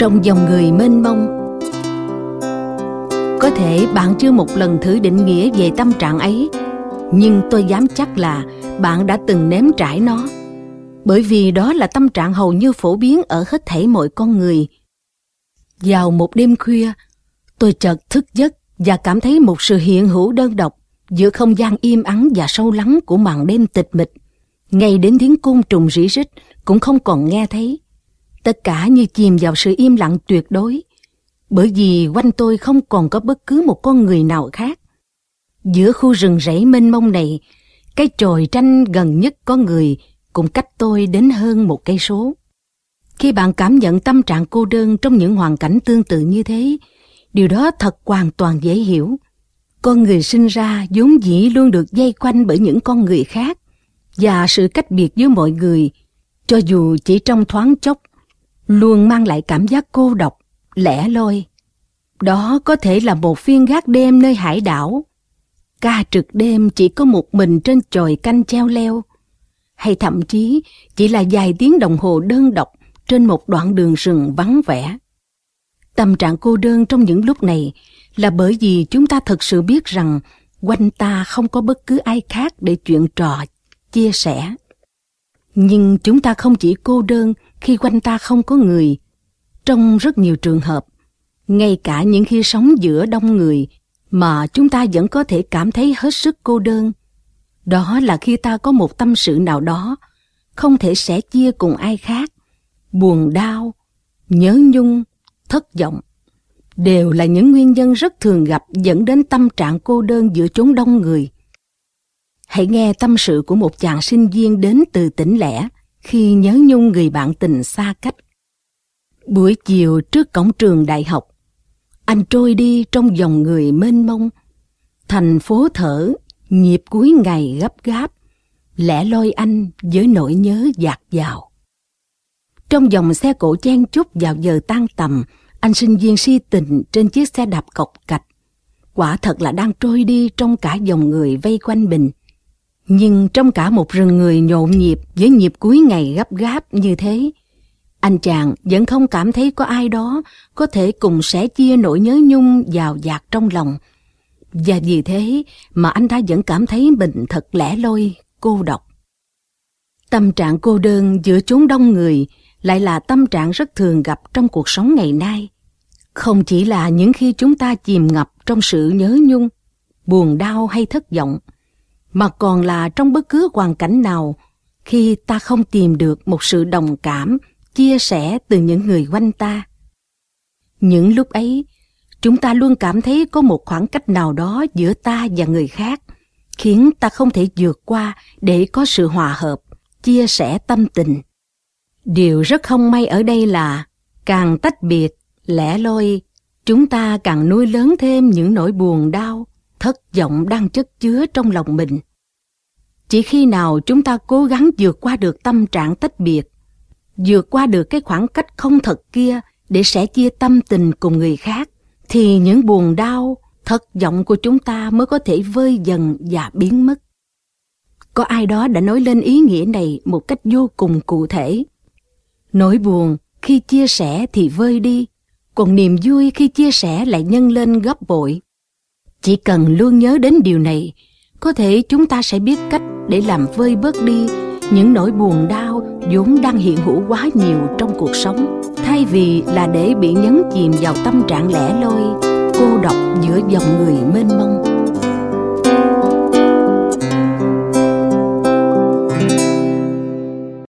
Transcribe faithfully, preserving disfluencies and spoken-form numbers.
trong dòng người mênh mông. Có thể bạn chưa một lần thử định nghĩa về tâm trạng ấy, nhưng tôi dám chắc là bạn đã từng nếm trải nó, bởi vì đó là tâm trạng hầu như phổ biến ở hết thảy mọi con người. Vào một đêm khuya, tôi chợt thức giấc và cảm thấy một sự hiện hữu đơn độc giữa không gian im ắng và sâu lắng của màn đêm tịch mịch. Ngay đến tiếng côn trùng rỉ rít cũng không còn nghe thấy. Tất cả như chìm vào sự im lặng tuyệt đối, bởi vì quanh tôi không còn có bất cứ một con người nào khác. Giữa khu rừng rẫy mênh mông này, cái chòi tranh gần nhất có người cũng cách tôi đến hơn một cây số. Khi bạn cảm nhận tâm trạng cô đơn trong những hoàn cảnh tương tự như thế, điều đó thật hoàn toàn dễ hiểu. Con người sinh ra vốn dĩ luôn được vây quanh bởi những con người khác, và sự cách biệt với mọi người, cho dù chỉ trong thoáng chốc, luôn mang lại cảm giác cô độc, lẻ loi. Đó có thể là một phiên gác đêm nơi hải đảo, ca trực đêm chỉ có một mình trên chòi canh treo leo, hay thậm chí chỉ là vài tiếng đồng hồ đơn độc trên một đoạn đường rừng vắng vẻ. Tâm trạng cô đơn trong những lúc này là bởi vì chúng ta thực sự biết rằng quanh ta không có bất cứ ai khác để chuyện trò, chia sẻ. Nhưng chúng ta không chỉ cô đơn khi quanh ta không có người. Trong rất nhiều trường hợp, ngay cả những khi sống giữa đông người mà chúng ta vẫn có thể cảm thấy hết sức cô đơn. Đó là khi ta có một tâm sự nào đó không thể sẻ chia cùng ai khác. Buồn đau, nhớ nhung, thất vọng đều là những nguyên nhân rất thường gặp dẫn đến tâm trạng cô đơn giữa chốn đông người. Hãy nghe tâm sự của một chàng sinh viên đến từ tỉnh lẻ khi nhớ nhung người bạn tình xa cách. Buổi chiều trước cổng trường đại học, anh trôi đi trong dòng người mênh mông. Thành phố thở, nhịp cuối ngày gấp gáp, lẻ loi anh với nỗi nhớ dạt dào. Trong dòng xe cộ chen chúc vào giờ tan tầm, anh sinh viên si tình trên chiếc xe đạp cộc cạch. Quả thật là đang trôi đi trong cả dòng người vây quanh mình. Nhưng trong cả một rừng người nhộn nhịp với nhịp cuối ngày gấp gáp như thế, anh chàng vẫn không cảm thấy có ai đó có thể cùng sẻ chia nỗi nhớ nhung dào dạt trong lòng. Và vì thế mà anh ta vẫn cảm thấy mình thật lẻ loi, cô độc. Tâm trạng cô đơn giữa chốn đông người lại là tâm trạng rất thường gặp trong cuộc sống ngày nay. Không chỉ là những khi chúng ta chìm ngập trong sự nhớ nhung, buồn đau hay thất vọng, mà còn là trong bất cứ hoàn cảnh nào khi ta không tìm được một sự đồng cảm, chia sẻ từ những người quanh ta. Những lúc ấy, chúng ta luôn cảm thấy có một khoảng cách nào đó giữa ta và người khác, khiến ta không thể vượt qua để có sự hòa hợp, chia sẻ tâm tình. Điều rất không may ở đây là càng tách biệt, lẻ loi, chúng ta càng nuôi lớn thêm những nỗi buồn đau, thất vọng đang chất chứa trong lòng mình. Chỉ khi nào chúng ta cố gắng vượt qua được tâm trạng tách biệt, vượt qua được cái khoảng cách không thật kia để sẻ chia tâm tình cùng người khác, thì những buồn đau, thất vọng của chúng ta mới có thể vơi dần và biến mất. Có ai đó đã nói lên ý nghĩa này một cách vô cùng cụ thể. Nỗi buồn khi chia sẻ thì vơi đi, còn niềm vui khi chia sẻ lại nhân lên gấp bội. Chỉ cần luôn nhớ đến điều này, có thể chúng ta sẽ biết cách để làm vơi bớt đi những nỗi buồn đau vốn đang hiện hữu quá nhiều trong cuộc sống, thay vì là để bị nhấn chìm vào tâm trạng lẻ loi, cô độc giữa dòng người mênh mông.